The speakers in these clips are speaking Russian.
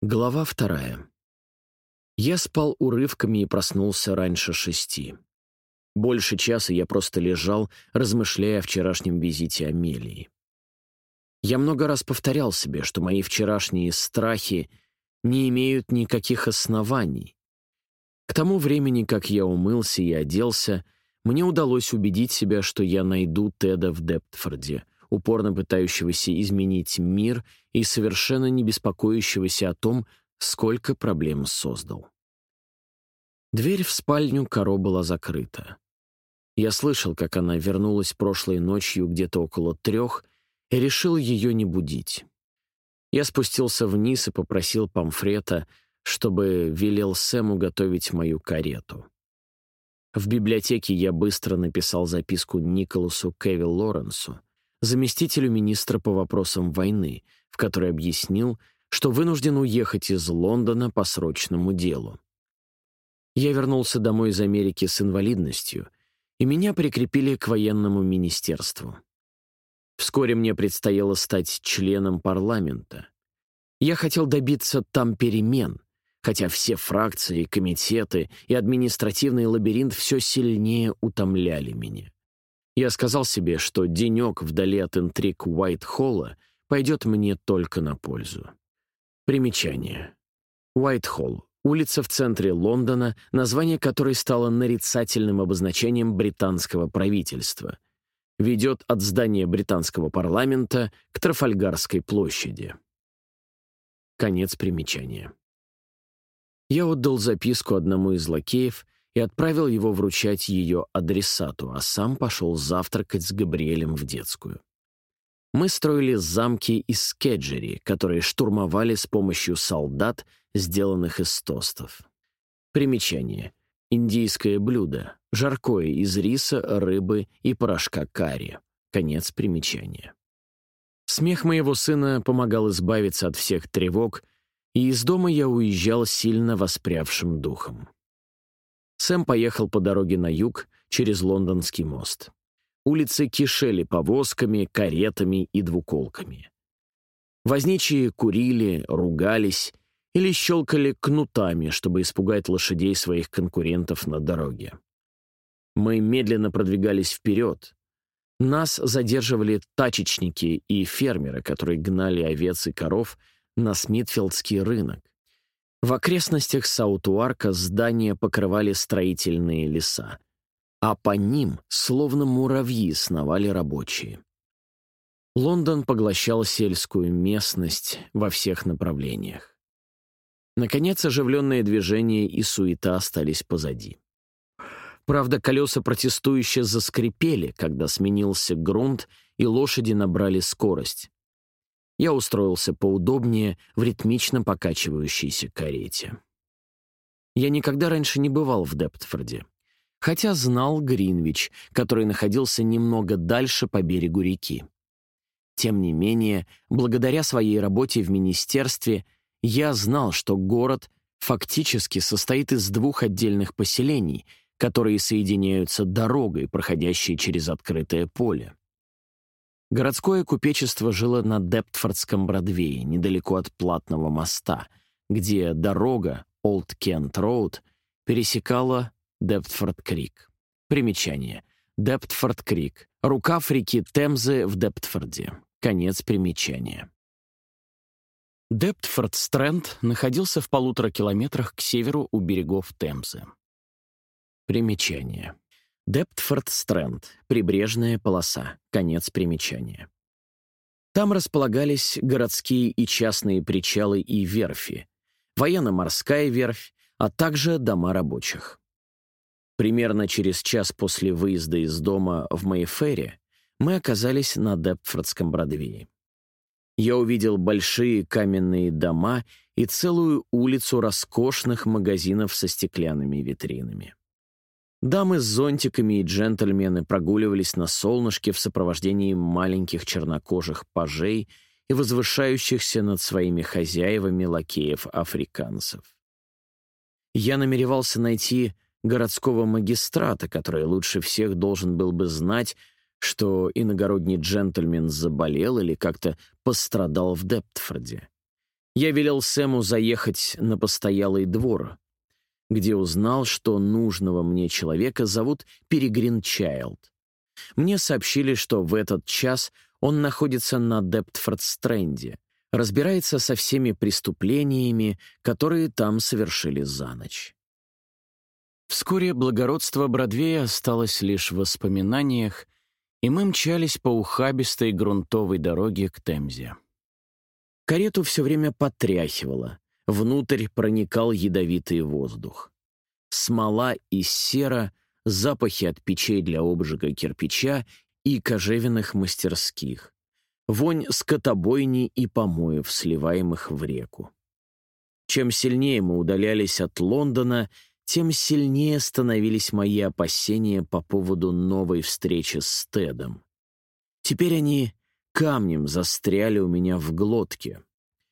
Глава 2. Я спал урывками и проснулся раньше 6. Больше часа я просто лежал, размышляя о вчерашнем визите Амелии. Я много раз повторял себе, что мои вчерашние страхи не имеют никаких оснований. К тому времени, как я умылся и оделся, мне удалось убедить себя, что я найду Теда в Дептфорде, упорно пытающегося изменить мир и совершенно не беспокоящегося о том, сколько проблем создал. Дверь в спальню Каро была закрыта. Я слышал, как она вернулась прошлой ночью где-то около 3 и решил ее не будить. Я спустился вниз и попросил Помфрета, чтобы велел Сэму готовить мою карету. В библиотеке я быстро написал записку Николасу Кевилл Лоренсу, заместителю министра по вопросам войны, в которой объяснил, что вынужден уехать из Лондона по срочному делу. Я вернулся домой из Америки с инвалидностью, и меня прикрепили к военному министерству. Вскоре мне предстояло стать членом парламента. Я хотел добиться там перемен, хотя все фракции, комитеты и административный лабиринт все сильнее утомляли меня. Я сказал себе, что денек вдали от интриг Уайт-Холла пойдет мне только на пользу. Примечание. Уайт-Холл — улица в центре Лондона, название которой стало нарицательным обозначением британского правительства. Ведет от здания британского парламента к Трафальгарской площади. Конец примечания. Я отдал записку одному из лакеев и отправил его вручать ее адресату, а сам пошел завтракать с Габриэлем в детскую. Мы строили замки из скеджери, которые штурмовали с помощью солдат, сделанных из тостов. Примечание. Индийское блюдо, жаркое из риса, рыбы и порошка карри. Конец примечания. Смех моего сына помогал избавиться от всех тревог, и из дома я уезжал сильно воспрявшим духом. Сэм поехал по дороге на юг через Лондонский мост. Улицы кишели повозками, каретами и двуколками. Возничие курили, ругались или щелкали кнутами, чтобы испугать лошадей своих конкурентов на дороге. Мы медленно продвигались вперед. Нас задерживали тачечники и фермеры, которые гнали овец и коров на Смитфилдский рынок. В окрестностях Саут-Уарка здания покрывали строительные леса, а по ним, словно муравьи, сновали рабочие. Лондон поглощал сельскую местность во всех направлениях. Наконец, оживленное движение и суета остались позади. Правда, колеса протестующе заскрипели, когда сменился грунт, и лошади набрали скорость. Я устроился поудобнее в ритмично покачивающейся карете. Я никогда раньше не бывал в Дептфорде, хотя знал Гринвич, который находился немного дальше по берегу реки. Тем не менее, благодаря своей работе в министерстве, я знал, что город фактически состоит из 2 отдельных поселений, которые соединяются дорогой, проходящей через открытое поле. Городское купечество жило на Дептфордском Бродвее, недалеко от Платного моста, где дорога Олд Кент Роуд пересекала Дептфорд-Крик. Примечание. Дептфорд-Крик. Рукав реки Темзы в Дептфорде. Конец примечания. Дептфорд-Стрэнд находился в 1,5 километрах к северу у берегов Темзы. Примечание. Дептфорд-Стрэнд. Прибрежная полоса. Конец примечания. Там располагались городские и частные причалы и верфи, военно-морская верфь, а также дома рабочих. Примерно через час после выезда из дома в Мэйфэре мы оказались на Дептфордском Бродвее. Я увидел большие каменные дома и целую улицу роскошных магазинов со стеклянными витринами. Дамы с зонтиками и джентльмены прогуливались на солнышке в сопровождении маленьких чернокожих пажей и возвышающихся над своими хозяевами лакеев-африканцев. Я намеревался найти городского магистрата, который лучше всех должен был бы знать, что иногородний джентльмен заболел или как-то пострадал в Дептфорде. Я велел Сэму заехать на постоялый двор, где узнал, что нужного мне человека зовут Перегрин Чайлд. Мне сообщили, что в этот час он находится на Дептфорд-стрэнде, разбирается со всеми преступлениями, которые там совершили за ночь. Вскоре благородство Бродвея осталось лишь в воспоминаниях, и мы мчались по ухабистой грунтовой дороге к Темзе. Карету все время потряхивало, внутрь проникал ядовитый воздух. Смола и сера, запахи от печей для обжига кирпича и кожевенных мастерских, вонь скотобойни и помоев, сливаемых в реку. Чем сильнее мы удалялись от Лондона, тем сильнее становились мои опасения по поводу новой встречи с Тедом. Теперь они камнем застряли у меня в глотке.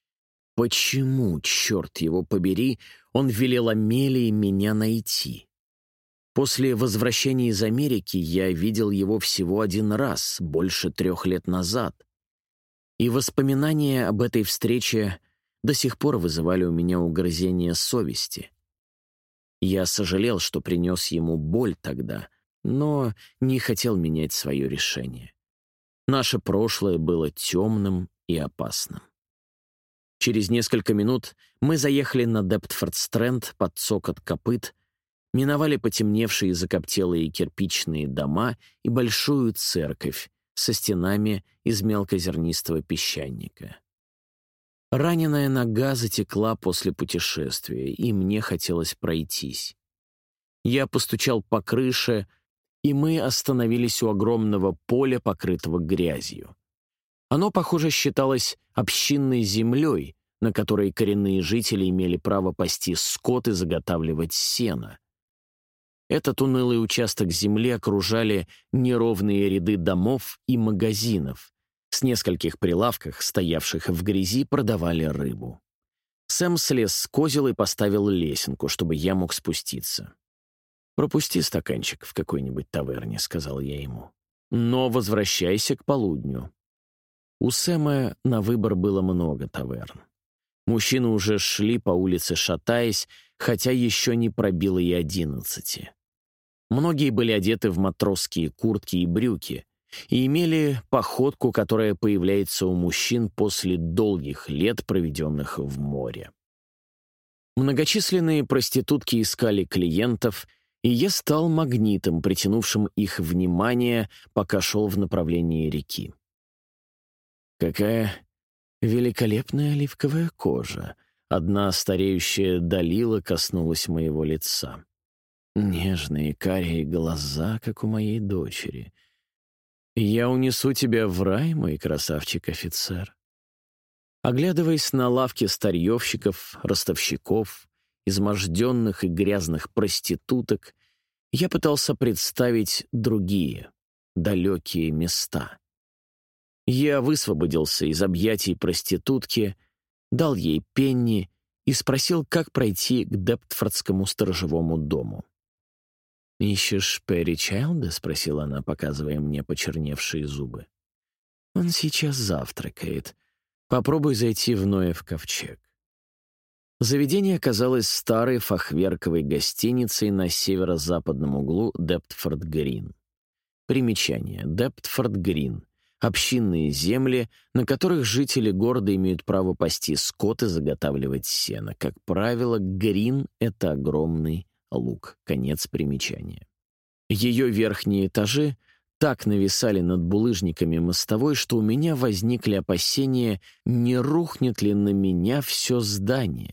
Почему, черт его побери, он велел Амелии меня найти? После возвращения из Америки я видел его всего один раз, больше 3 лет назад. И воспоминания об этой встрече до сих пор вызывали у меня угрызение совести. Я сожалел, что принес ему боль тогда, но не хотел менять свое решение. Наше прошлое было темным и опасным. Через несколько минут мы заехали на Дептфорд-стрэнд под цокот копыт, миновали потемневшие закоптелые кирпичные дома и большую церковь со стенами из мелкозернистого песчаника. Раненая нога затекла после путешествия, и мне хотелось пройтись. Я постучал по крыше, и мы остановились у огромного поля, покрытого грязью. Оно, похоже, считалось общинной землей, на которой коренные жители имели право пасти скот и заготавливать сено. Этот унылый участок земли окружали неровные ряды домов и магазинов. С нескольких прилавках, стоявших в грязи, продавали рыбу. Сэм слез с козел и поставил лесенку, чтобы я мог спуститься. «Пропусти стаканчик в какой-нибудь таверне», — сказал я ему. «Но возвращайся к полудню». У Сэма на выбор было много таверн. Мужчины уже шли по улице, шатаясь, хотя еще не пробило и 11. Многие были одеты в матросские куртки и брюки и имели походку, которая появляется у мужчин после долгих лет, проведенных в море. Многочисленные проститутки искали клиентов, и я стал магнитом, притянувшим их внимание, пока шел в направлении реки. «Какая великолепная оливковая кожа!» Одна стареющая Далила коснулась моего лица. «Нежные карие глаза, как у моей дочери. Я унесу тебя в рай, мой красавчик-офицер». Оглядываясь на лавки старьевщиков, ростовщиков, изможденных и грязных проституток, я пытался представить другие, далекие места. Я высвободился из объятий проститутки, дал ей пенни и спросил, как пройти к Дептфордскому сторожевому дому. «Ищешь Перри Чайлда?» — спросила она, показывая мне почерневшие зубы. «Он сейчас завтракает. Попробуй зайти в Ноев ковчег». Заведение оказалось старой фахверковой гостиницей на северо-западном углу Дептфорд-Грин. Примечание. Дептфорд-Грин. Общинные земли, на которых жители города имеют право пасти скот и заготавливать сено. Как правило, грин — это огромный луг. Конец примечания. Ее верхние этажи так нависали над булыжниками мостовой, что у меня возникли опасения, не рухнет ли на меня все здание.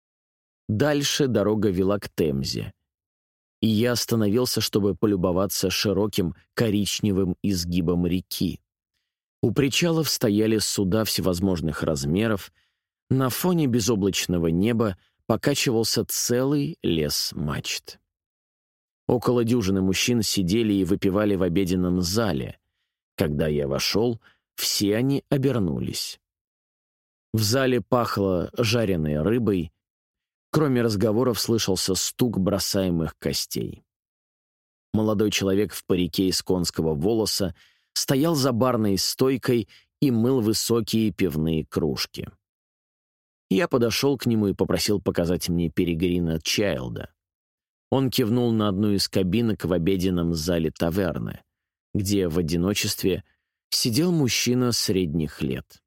Дальше дорога вела к Темзе, и я остановился, чтобы полюбоваться широким коричневым изгибом реки. У причалов стояли суда всевозможных размеров, на фоне безоблачного неба покачивался целый лес мачт. Около дюжины мужчин сидели и выпивали в обеденном зале. Когда я вошел, все они обернулись. В зале пахло жареной рыбой, кроме разговоров слышался стук бросаемых костей. Молодой человек в парике из конского волоса стоял за барной стойкой и мыл высокие пивные кружки. И Я подошел к нему и попросил показать мне Перегрина Чайлда. Он кивнул на одну из кабинок в обеденном зале таверны, где в одиночестве сидел мужчина средних лет.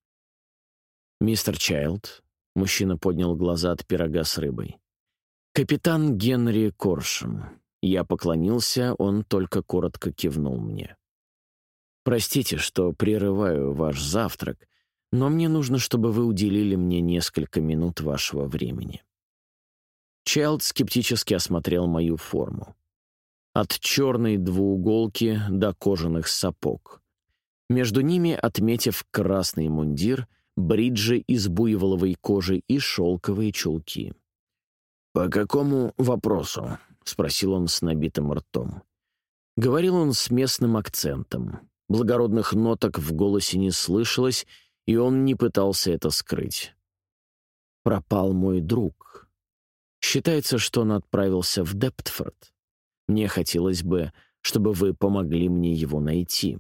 «Мистер Чайлд», — мужчина поднял глаза от пирога с рыбой. «Капитан Генри Коршем». Я поклонился, он только коротко кивнул мне. «Простите, что прерываю ваш завтрак, но мне нужно, чтобы вы уделили мне несколько минут вашего времени». Чайлд скептически осмотрел мою форму. От черной двууголки до кожаных сапог. Между ними, отметив красный мундир, бриджи из буйволовой кожи и шелковые чулки. «По какому вопросу?» — спросил он с набитым ртом. Говорил он с местным акцентом. Благородных ноток в голосе не слышалось, и он не пытался это скрыть. «Пропал мой друг. Считается, что он отправился в Дептфорд. Мне хотелось бы, чтобы вы помогли мне его найти».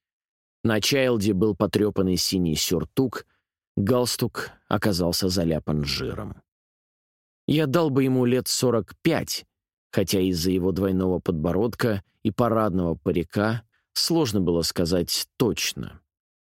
На Чайлде был потрепанный синий сюртук, галстук оказался заляпан жиром. Я дал бы ему лет 45, хотя из-за его двойного подбородка и парадного парика сложно было сказать точно.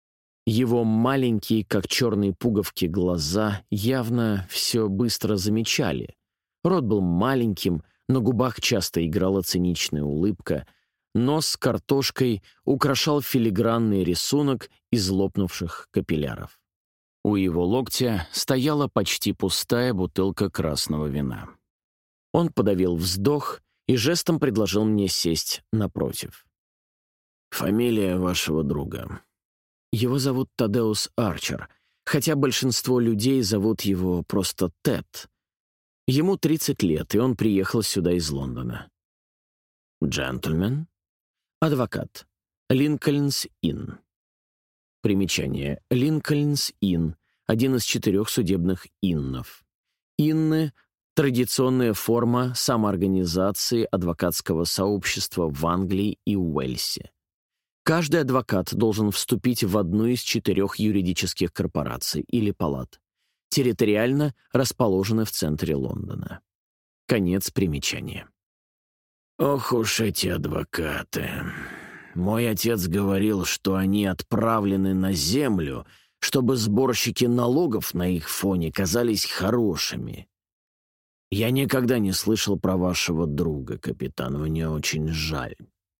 Его маленькие, как черные пуговки, глаза явно все быстро замечали. Рот был маленьким, на губах часто играла циничная улыбка, нос с картошкой украшал филигранный рисунок из лопнувших капилляров. У его локтя стояла почти пустая бутылка красного вина. Он подавил вздох и жестом предложил мне сесть напротив. «Фамилия вашего друга?» «Его зовут Тадеус Арчер, хотя большинство людей зовут его просто Тед. Ему 30 лет, и он приехал сюда из Лондона». «Джентльмен?» «Адвокат. Линкольнс-Инн». Примечание. Линкольнс-Инн — один из 4 судебных иннов. Инны — традиционная форма самоорганизации адвокатского сообщества в Англии и Уэльсе. Каждый адвокат должен вступить в одну из 4 юридических корпораций или палат, территориально расположены в центре Лондона. Конец примечания. «Ох уж эти адвокаты. Мой отец говорил, что они отправлены на землю, чтобы сборщики налогов на их фоне казались хорошими. Я никогда не слышал про вашего друга, капитан, мне очень жаль».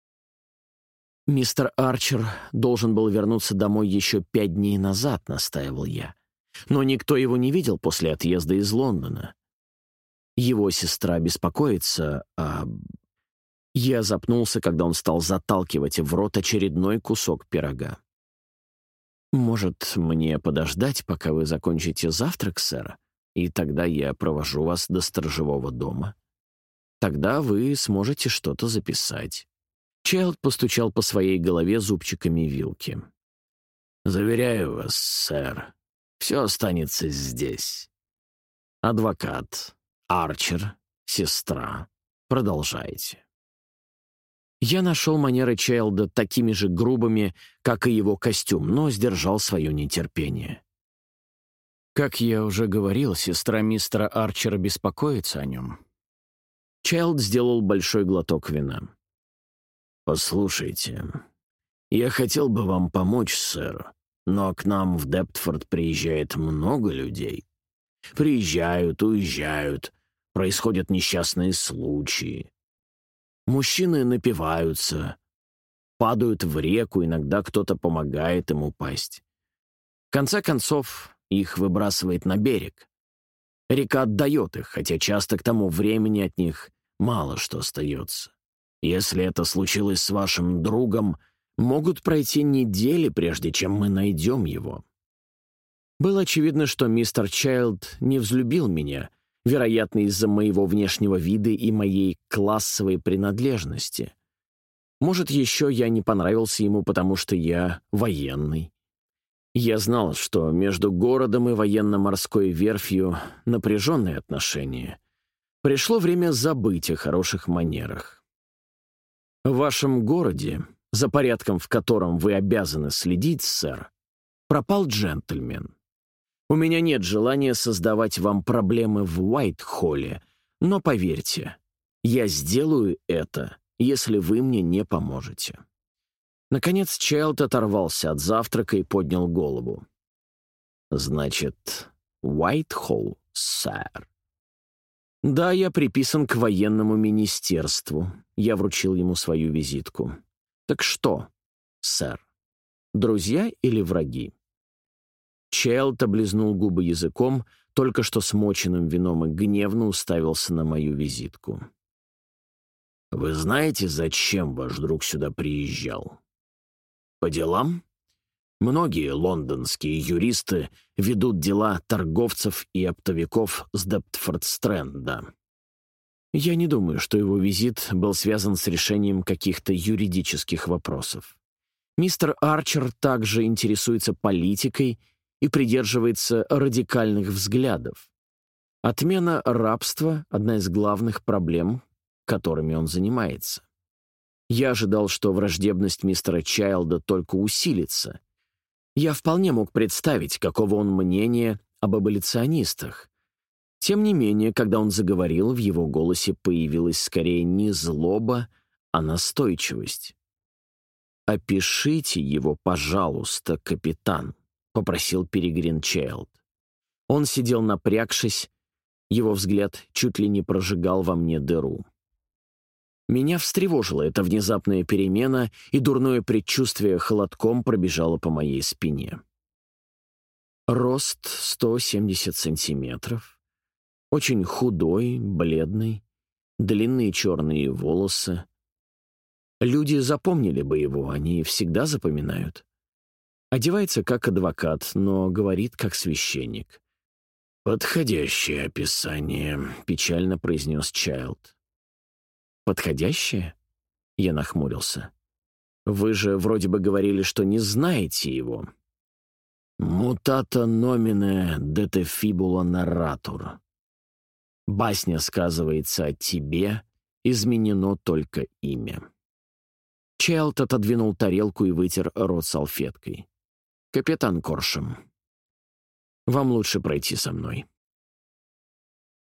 «Мистер Арчер должен был вернуться домой еще 5 дней назад», — настаивал я. «Но никто его не видел после отъезда из Лондона. Его сестра беспокоится о...» Я запнулся, когда он стал заталкивать в рот очередной кусок пирога. «Может, мне подождать, пока вы закончите завтрак, сэр, и тогда я провожу вас до сторожевого дома? Тогда вы сможете что-то записать». Чайлд постучал по своей голове зубчиками вилки. «Заверяю вас, сэр, все останется здесь. Адвокат, Арчер, сестра. Продолжайте». Я нашел манеры Чайлда такими же грубыми, как и его костюм, но сдержал свое нетерпение. Как я уже говорил, сестра мистера Арчера беспокоится о нем. Чайлд сделал большой глоток вина. «Послушайте, я хотел бы вам помочь, сэр, но к нам в Дептфорд приезжает много людей. Приезжают, уезжают, происходят несчастные случаи. Мужчины напиваются, падают в реку, иногда кто-то помогает им упасть. В конце концов, их выбрасывает на берег. Река отдает их, хотя часто к тому времени от них мало что остается. Если это случилось с вашим другом, могут пройти недели, прежде чем мы найдем его». Было очевидно, что мистер Чайлд не взлюбил меня, вероятно, из-за моего внешнего вида и моей классовой принадлежности. Может, еще я не понравился ему, потому что я военный. Я знал, что между городом и военно-морской верфью напряженные отношения. Пришло время забыть о хороших манерах. В вашем городе, за порядком в котором вы обязаны следить, сэр, пропал джентльмен. У меня нет желания создавать вам проблемы в Уайт-Холле, но поверьте, я сделаю это, если вы мне не поможете». Наконец Чайлд оторвался от завтрака и поднял голову. «Значит, Уайт-Холл, сэр?» «Да, я приписан к военному министерству». Я вручил ему свою визитку. «Так что, сэр, друзья или враги?» Чайлд облизнул губы языком, только что смоченным вином, и гневно уставился на мою визитку. «Вы знаете, зачем ваш друг сюда приезжал? По делам? Многие лондонские юристы ведут дела торговцев и оптовиков с Дептфорд-Стрэнда. Я не думаю, что его визит был связан с решением каких-то юридических вопросов. Мистер Арчер также интересуется политикой и придерживается радикальных взглядов. Отмена рабства — одна из главных проблем, которыми он занимается. Я ожидал, что враждебность мистера Чайлда только усилится. Я вполне мог представить, какого он мнения об аболиционистах. Тем не менее, когда он заговорил, в его голосе появилась скорее не злоба, а настойчивость. «Опишите его, пожалуйста, капитан», — попросил Пилигрим Чайлд. Он сидел напрягшись, его взгляд чуть ли не прожигал во мне дыру. Меня встревожила эта внезапная перемена, и дурное предчувствие холодком пробежало по моей спине. Рост 170 сантиметров, очень худой, бледный, длинные черные волосы. Люди запомнили бы его, они всегда запоминают. Одевается как адвокат, но говорит как священник. «Подходящее описание», — печально произнес Чайлд. «Подходящее?» — я нахмурился. «Вы же вроде бы говорили, что не знаете его». «Mutata nomine dete fibula narratur». Басня сказывается о тебе, изменено только имя. Чайлд отодвинул тарелку и вытер рот салфеткой. «Капитан Коршем, вам лучше пройти со мной».